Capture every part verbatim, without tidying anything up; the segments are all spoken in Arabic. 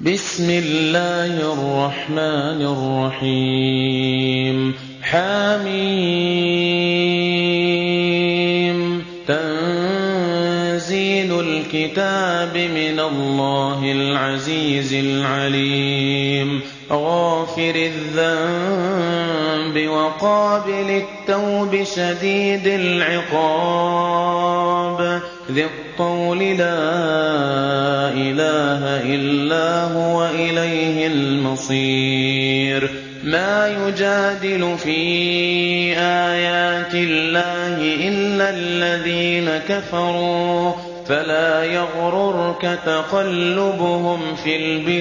بسم الله الرحمن الرحيم حميم تنزيل الكتاب من الله العزيز العليم غافر الذنب وقابل التوب شديد العقاب ذي الطول لا إله إلا هو إليه المصير ما يجادل في آيات الله إلا الذين كفروا فلا يغررك تقلبهم في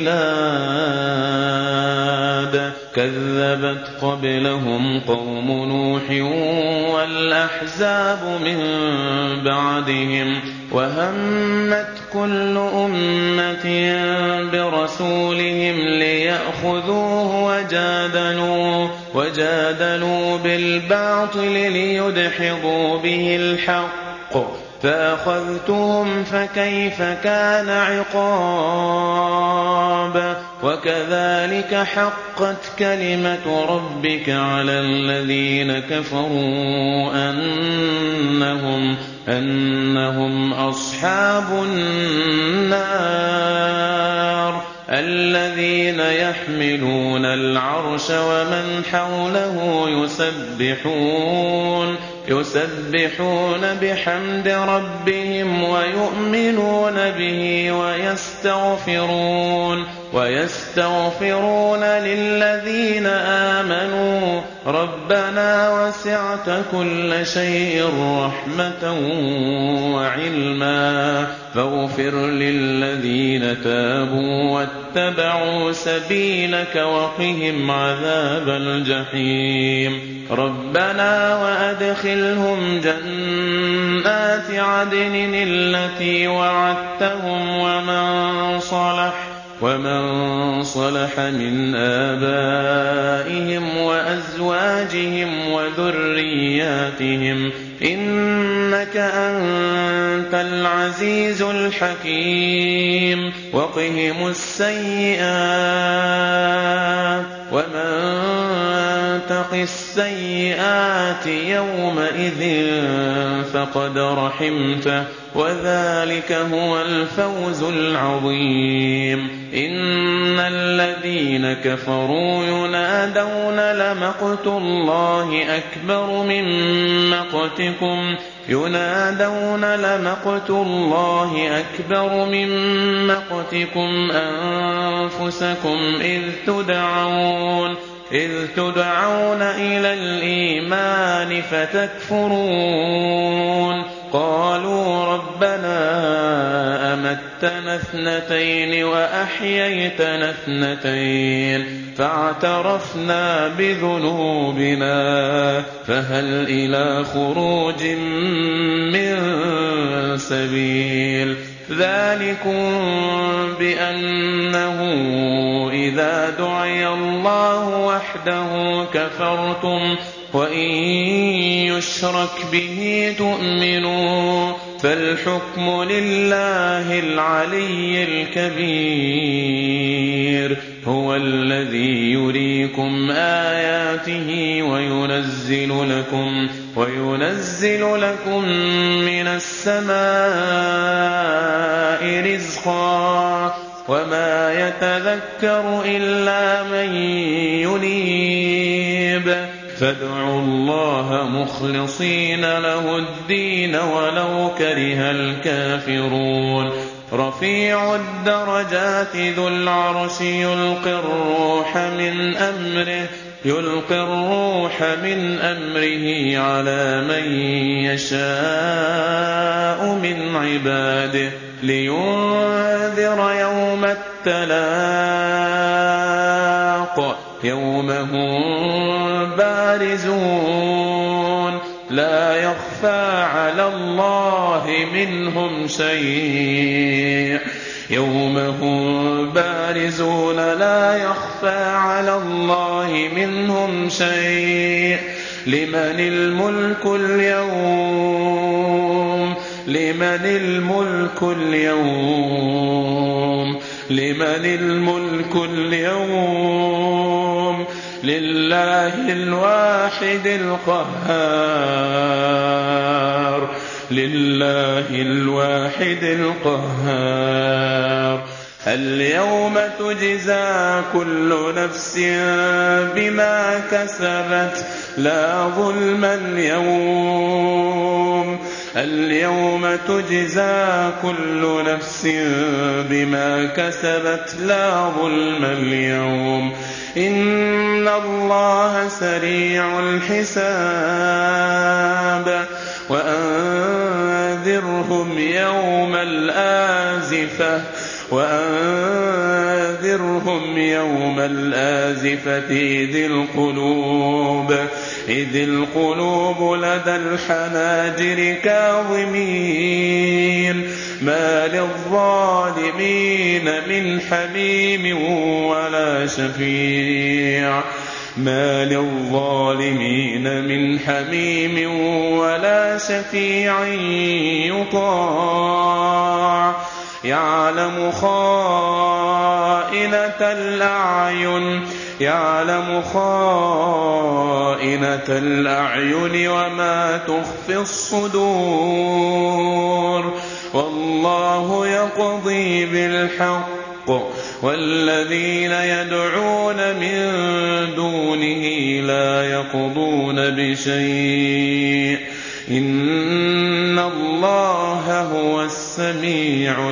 البلاد كذبت قبلهم قوم نوح والأحزاب من بعدهم وهمت كل أمة برسولهم ليأخذوه وجادلوا, وجادلوا بالباطل ليدحضوا به الحق فأخذتهم فكيف كان عقاب وكذلك حقت كلمة ربك على الذين كفروا أنهم, أنهم أصحاب النار الذين يحملون العرش ومن حوله يسبحون يسبحون بحمد ربهم ويؤمنون به ويستغفرون ويستغفرون للذين آمنوا ربنا وسعت كل شيء رحمة وعلما فاغفر للذين تابوا واتبعوا سبيلك وقهم عذاب الجحيم ربنا وأدخلهم جنات عدن التي وعدتهم ومن صلح ومن صلح من آبائهم وأزواجهم وذرياتهم إنك أنت العزيز الحكيم وقهم السيئات ومن تق السيئات يومئذ فقد رحمته وذلك هو الفوز العظيم إن الذين كفروا ينادون لمقت الله أكبر من مقتكم ينادون لمقت الله أكبر من مقتكم أنفسكم إذ تدعون إذ تدعون إلى الإيمان فتكفرون قالوا ربنا أمتنا اثنتين وأحييتنا اثنتين فاعترفنا بذنوبنا فهل إلى خروج من سبيل ذلكم بأنه إذا دعي الله وحده كفرتم وإن يشرك به تؤمنوا فالحكم لله العلي الكبير هو الذي يريكم آياته وينزل لكم وينزل لكم من السماء رزقا وما يتذكر إلا من ينيب فادعوا الله مخلصين له الدين ولو كره الكافرون رفيع الدرجات ذو العرش يلقي الروح من أمره يلقي الروح من أمره على من يشاء من عباده لينذر يوم التلاق يوم هم بارزون لا يخفى على الله منهم شيء يوم هم بارزون لا يخفى على الله منهم شيء لمن الملك اليوم لمن الملك اليوم لمن الملك اليوم لله الواحد القهار لله الواحد القهار اليوم تجزى كل نفس بما كسبت لا ظلم اليوم اليوم تجزى كل نفس بما كسبت لا ظلم اليوم إن الله سريع الحساب وأنذرهم يوم الآزفة وأنذرهم يوم الآزفة إذ القلوب إذ القلوب لدى الحناجر كاظمين ما للظالمين من حميم ولا شفيع ما للظالمين من حميم ولا شفيع يطاع يعلم خائنة الأعين يعلم خائنة الأعين وما تخفي الصدور والله يقضي بالحق والذين يدعون من دونه لا يقضون بشيء إن الله هو السميع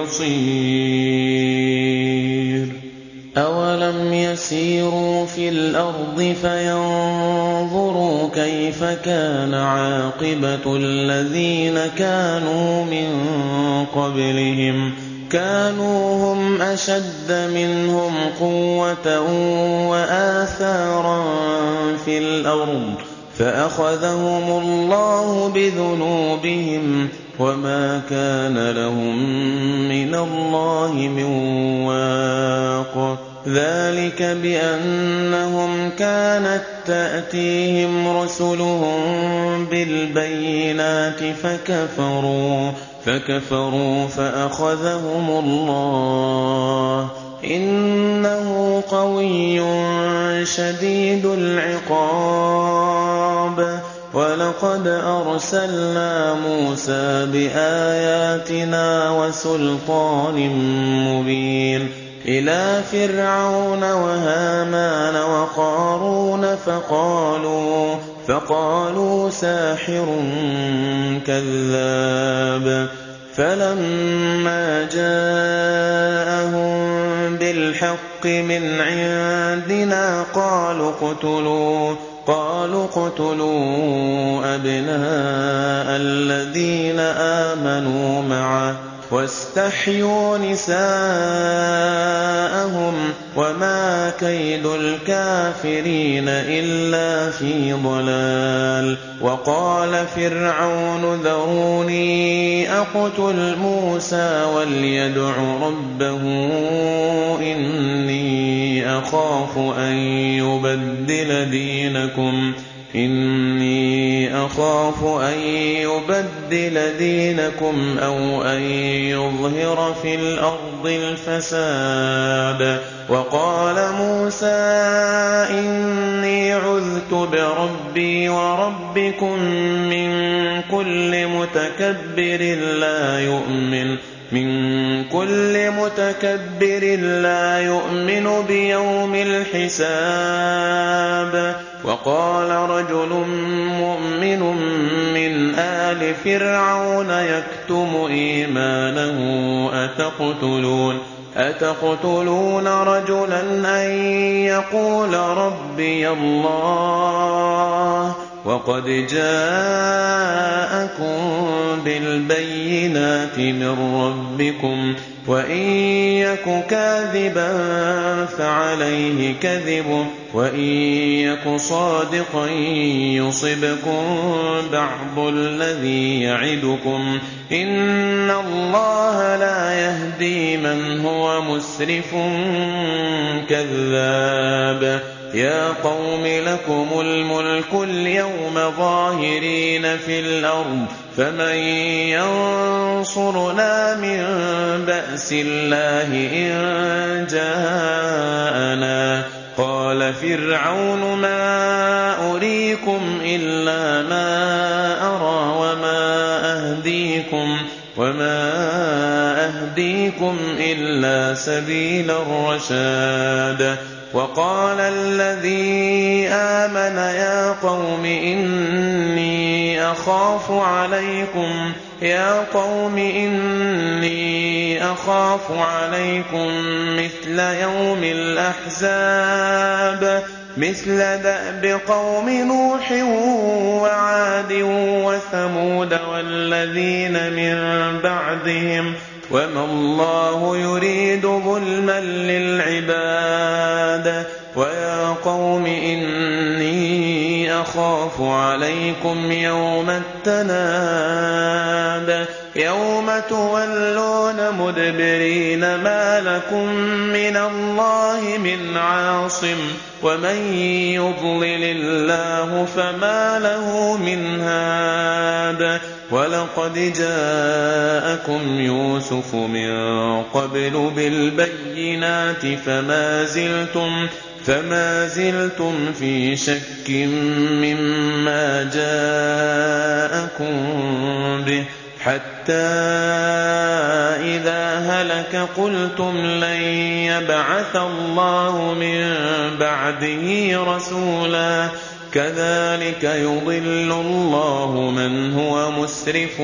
البصير أولم يسيروا في الأرض فينظروا كيف كان عاقبة الذين كانوا من قبلهم كانوا هم أشد منهم قوة وآثارا في الأرض فأخذهم الله بذنوبهم وما كان لهم من الله من واق ذلك بأنهم كانت تأتيهم رسلهم بالبينات فكفروا فكفروا فأخذهم الله إنه قوي شديد العقاب ولقد أرسلنا موسى بآياتنا وسلطان مبين إلى فرعون وهامان وقارون فقالوا فقالوا ساحر كذاب فلما جاءهم بالحق من عندنا قالوا اقتلوا قالوا اقتلوا أبناء الذين آمنوا معه واستحيوا نساءهم وما كيد الكافرين إلا في ضلال وقال فرعون ذروني أقتل موسى وليدع ربه إني أخاف أن يبدل دينكم إني أخاف أن يبدل دينكم أو أن يظهر في الأرض الفساد وقال موسى إني عذت بربي وربكم من كل متكبر لا يؤمن من كل متكبر لا يؤمن بيوم الحساب وقال رجل مؤمن من آل فرعون يكتم إيمانه أتقتلون أتقتلون رجلا أن يقول ربي الله وقد جاءكم بالبينات من ربكم وإن يك كاذبا فعليه كذبه وإن يك صادقا يصبكم بعض الذي يعدكم إن الله لا يهدي من هو مسرف كذاب يا قوم لكم الملك اليوم ظاهرين في الأرض فمن ينصرنا من بأس الله إن جاءنا قال فرعون ما أريكم إلا ما أرى وما أهديكم وما أهديكم إلا سبيل الرشاد وقال الذي آمن يا قوم إني أخاف عليكم يا قوم إني أخاف عليكم مثل يوم الأحزاب مثل دأب قوم نوح وعاد وثمود والذين من بعدهم وما الله يريد ظلما للعباد ويا قوم إني أخاف عليكم يوم التناد يوم تولون مدبرين ما لكم من الله من عاصم ومن يضلل الله فما له من هاد ولقد جاءكم يوسف من قبل بالبينات فما زلتم فما زلتم في شك مما جاءكم به حتى إذا هلك قلتم لن يبعث الله من بعده رسولا كذلك يضل الله من هو مسرف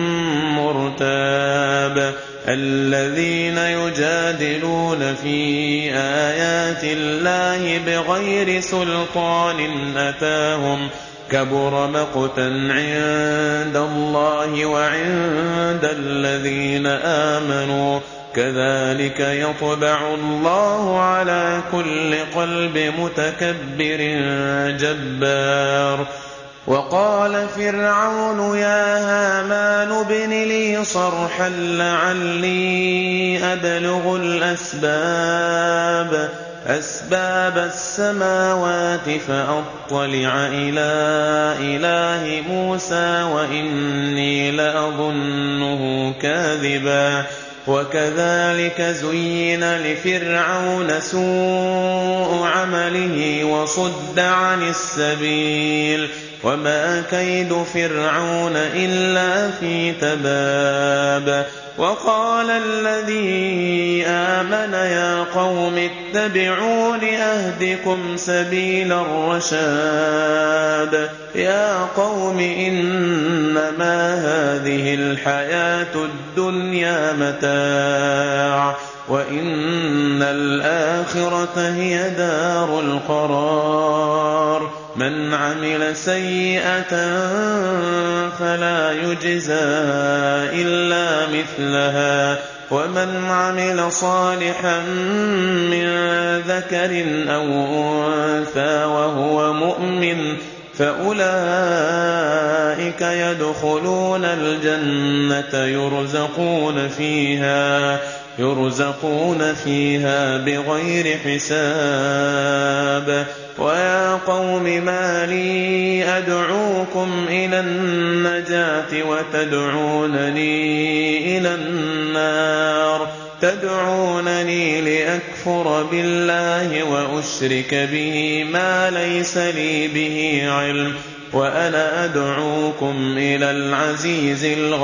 مرتاب الذين يجادلون في آيات الله بغير سلطان أتاهم كبر مقتا عند الله وعند الذين آمنوا كذلك يطبع الله على كل قلب متكبر جبار وقال فرعون يا هامان ابن لي صرحا لعلي أبلغ الأسباب أسباب السماوات فأطلع إلى إله موسى وإني لأظنه كاذبا وكذلك زين لفرعون سوء عمله وصد عن السبيل وما كيد فرعون إلا في تباب وقال الذي آمن يا قوم اتبعون أهدكم سبيل الرشاد يا قوم إنما هذه الحياة الدنيا متاع وإن الآخرة هي دار القرار من عمل سيئة فلا يجزى إلا مثلها ومن عمل صالحا من ذكر أو أنثى وهو مؤمن فأولئك يدخلون الجنة يرزقون فيها يرزقون فيها بغير حساب ويا قوم ما لي أدعوكم إلى النجاة وتدعونني إلى النار تدعونني لأكفر بالله وأشرك به ما ليس لي به علم وأنا أدعوكم إلى العزيز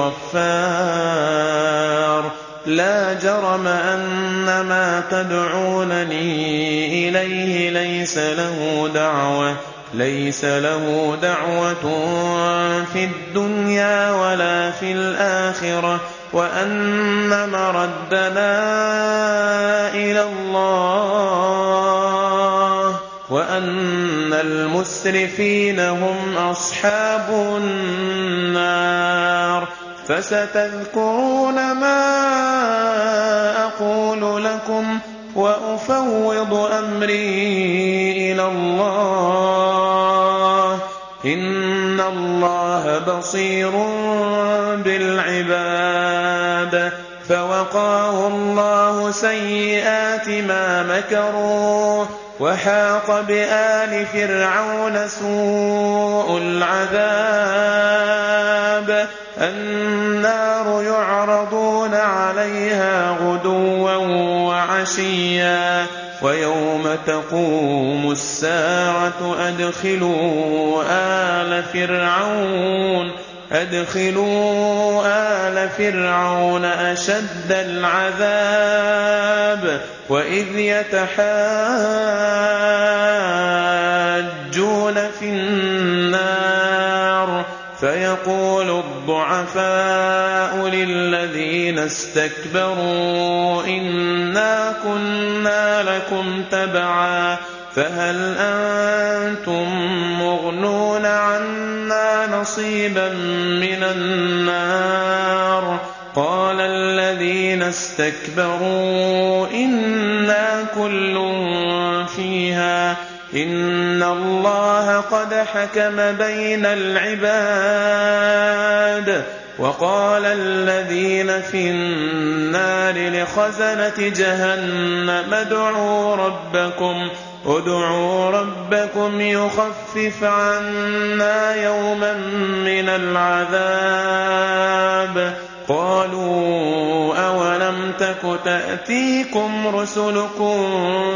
الغفار لا جرم أن ما تدعونني إليه ليس له دعوة ليس له دعوة في الدنيا ولا في الآخرة وأن مردنا إلى الله وأن المسرفين هم أصحاب النار فستذكرون ما أقول لكم وأفوض أمري إلى الله إن الله بصير بالعباد فوقاه الله سيئات ما مكروا وحاق بآل فرعون سوء العذاب النار يعرضون عليها غدوا وعشيا ويوم تقوم الساعة أدخلوا آل فرعون أدخلوا آل فرعون أشد العذاب وإذ يتحاجون في النار فيقول الضعفاء للذين استكبروا إنا كنا لكم تبعا فهل أنتم مغنون عنا نصيبا من النار قال الذين استكبروا إنا كل فيها إن الله قد حكم بين العباد وقال الذين في النار لخزنة جهنم ادعوا ربكم ادعوا ربكم يخفف عنا يوما من العذاب قالوا أولم تك تأتيكم رسلكم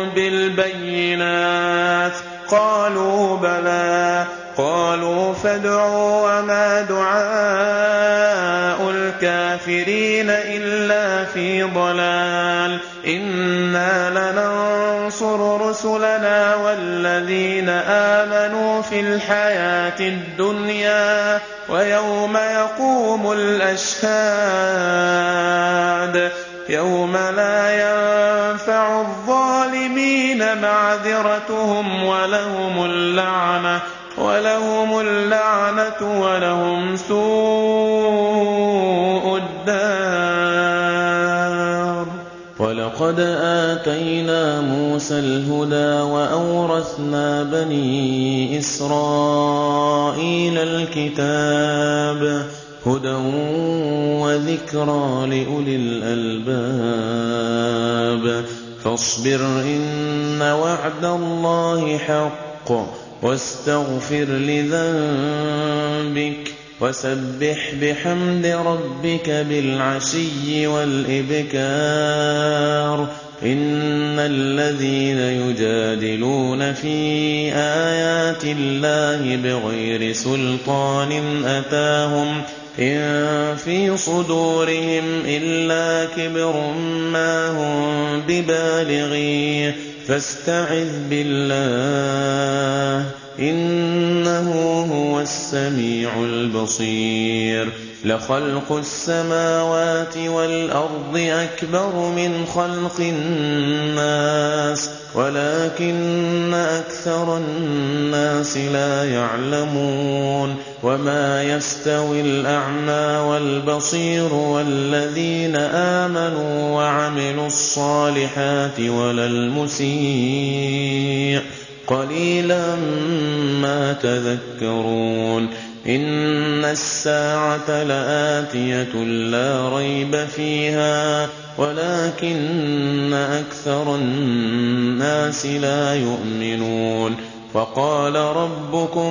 بالبينات قالوا بلى قالوا فادعوا وما دعاء الكافرين إلا في ضلال إنا لننصر رسلنا والذين آمنوا في الحياة الدنيا ويوم يقوم الأشهاد يوم لا ينفع الظالمين معذرتهم ولهم اللعنة ولهم اللعنة ولهم سوء الدار. ولقد آتينا موسى الهدى وأورثنا بني إسرائيل الكتاب هدى وذكرى لأولي الألباب فاصبر إن وعد الله حق واستغفر لذنبك وسبح بحمد ربك بالعشي والإبكار إن الذين يجادلون في آيات الله بغير سلطان أتاهم إن في صدورهم إلا كبر ما هم ببالغيه فاستعذ بالله إنه هو السميع البصير لخلق السماوات والأرض أكبر من خلق الناس ولكن أكثر الناس لا يعلمون وما يستوي الأعمى والبصير والذين آمنوا وعملوا الصالحات ولا المسيء قليلا ما تذكرون إن الساعة لآتية لا ريب فيها ولكن أكثر الناس لا يؤمنون وقال ربكم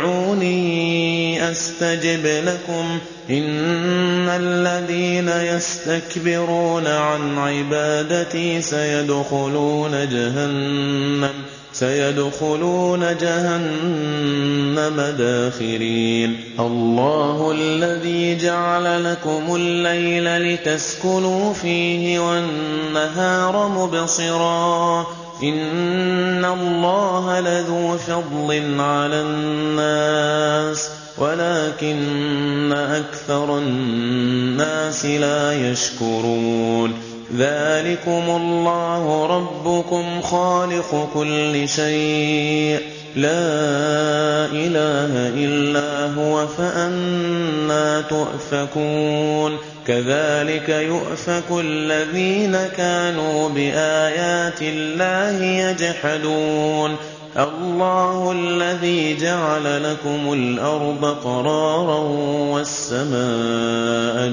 ادعوني أستجب لكم إن الذين يستكبرون عن عبادتي سيدخلون جهنم سيدخلون جهنم داخرين الله الذي جعل لكم الليل لتسكنوا فيه والنهار مبصرا إن الله لذو فضل على الناس ولكن أكثر الناس لا يشكرون ذلكم الله ربكم خالق كل شيء لا إله إلا هو فأنى تؤفكون كذلك يؤفك الذين كانوا بآيات الله يجحدون الله الذي جعل لكم الأرض قرارا والسماء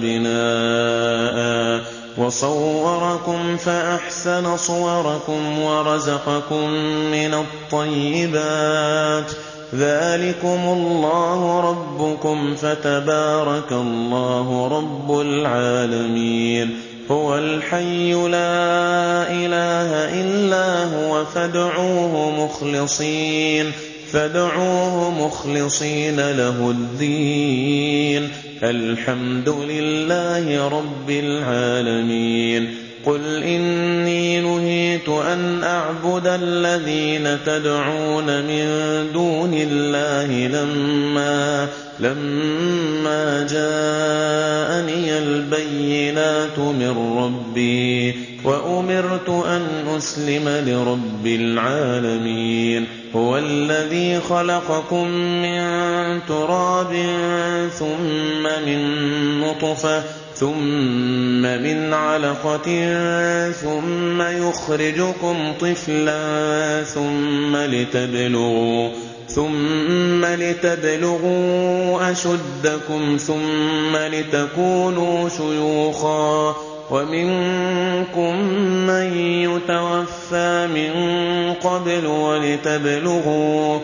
بناء وصوركم فأحسن صوركم ورزقكم من الطيبات ذلكم الله ربكم فتبارك الله رب العالمين هو الحي لا إله إلا هو فادعوه مخلصين فادعوه مخلصين له الدين الحمد لله رب العالمين قل إني نهيت أن أعبد الذين تدعون من دون الله لما لما جاءني البينات من ربي وأمرت أن أسلم لرب العالمين هو الذي خلقكم من تراب ثم من نطفة ثم من علقة ثم يخرجكم طفلا ثم لتبلغوا ثم لتبلغوا أشدكم ثم لتكونوا شيوخا ومنكم من يتوفى من قبل ولتبلغوا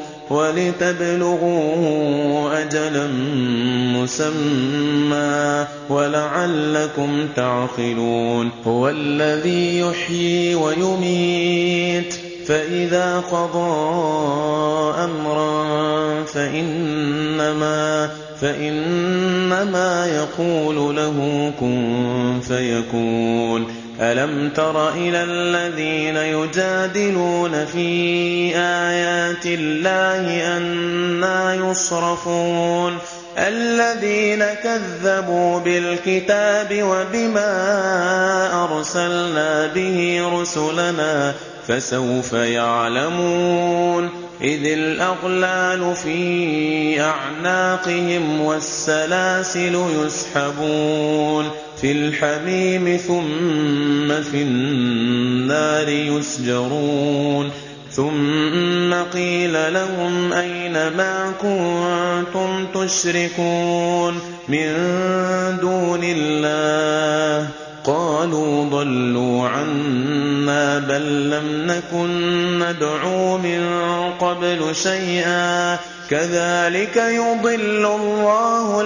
ولتبلغوا أجلا مسمى ولعلكم تعقلون هو الذي يحيي ويميت فإذا قضى أمرا فإنما فإنما يقول له كن فيكون ألم تر إلى الذين يجادلون في آيات الله أنى يصرفون الذين كذبوا بالكتاب وبما أرسلنا به رسلنا فسوف يعلمون إذ الأغلال في أعناقهم والسلاسل يسحبون في الحميم ثم في النار يسجرون ثم قيل لهم أين ما كنتم تشركون من دون الله قالوا ضلوا عنا بل لم نكن ندعو من قبل شيئا كذلك يضل الله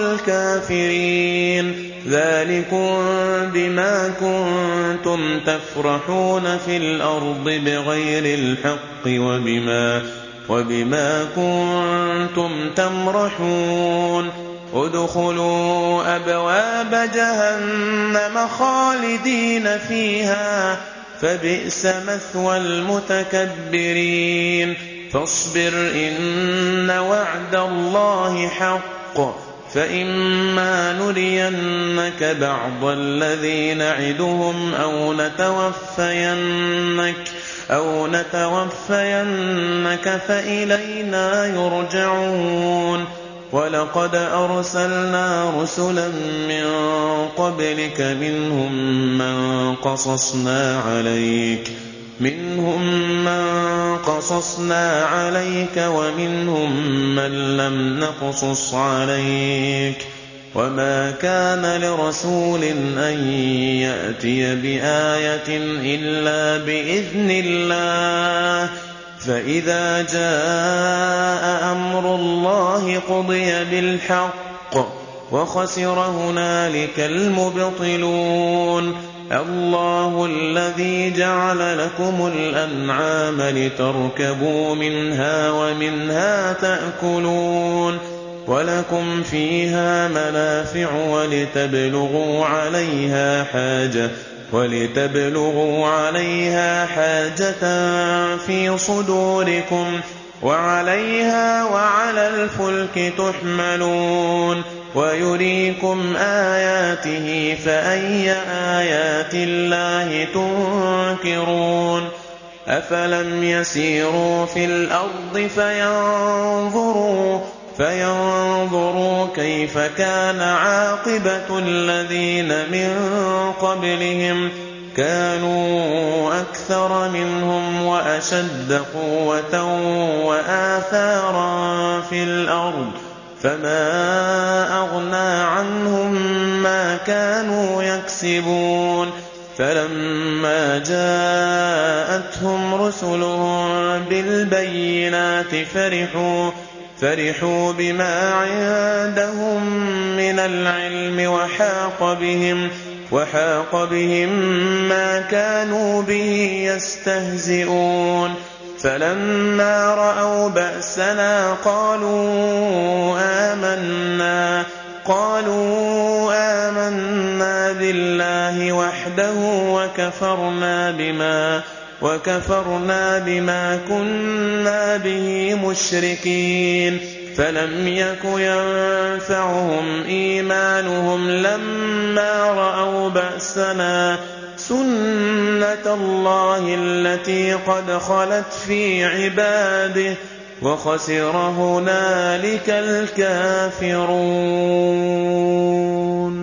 الكافرين ذلكم بما كنتم تفرحون في الأرض بغير الحق وبما, وبما كنتم تمرحون ادخلوا أبواب جهنم خالدين فيها فبئس مثوى المتكبرين فاصبر إن وعد الله حق فإما نرينك بعض الذي نعدهم أو نتوفينك أو نتوفينك فإلينا يرجعون ولقد أرسلنا رسلا من قبلك منهم من قصصنا عليك منهم من قصصنا عليك ومنهم من لم نقصص عليك وما كان لرسول أن يأتي بآية إلا بإذن الله فإذا جاء أمر الله قضي بالحق وخسر هنالك المبطلون الله الذي جعل لكم الأنعام لتركبوا منها ومنها تأكلون ولكم فيها منافع ولتبلغوا عليها حاجة ولتبلغوا عليها حاجة في صدوركم وعليها وعلى الفلك تحملون ويريكم آياته فأي آيات الله تنكرون أفلم يسيروا في الأرض فينظروا فينظروا كيف كان عاقبة الذين من قبلهم كانوا أكثر منهم وأشد قوة وآثارا في الأرض فما أغنى عنهم ما كانوا يكسبون فلما جاءتهم رسلهم بالبينات فرحوا فرحوا بما عندهم من العلم وحاق بهم, وحاق بهم ما كانوا به يستهزئون فلما رأوا بأسنا قالوا آمنا قالوا آمنا بالله وحده وكفرنا بما وكفرنا بما كنا به مشركين فلم يك ينفعهم إيمانهم لما رأوا بأسنا سنة الله التي قد خلت في عباده وخسر هنالك الكافرون.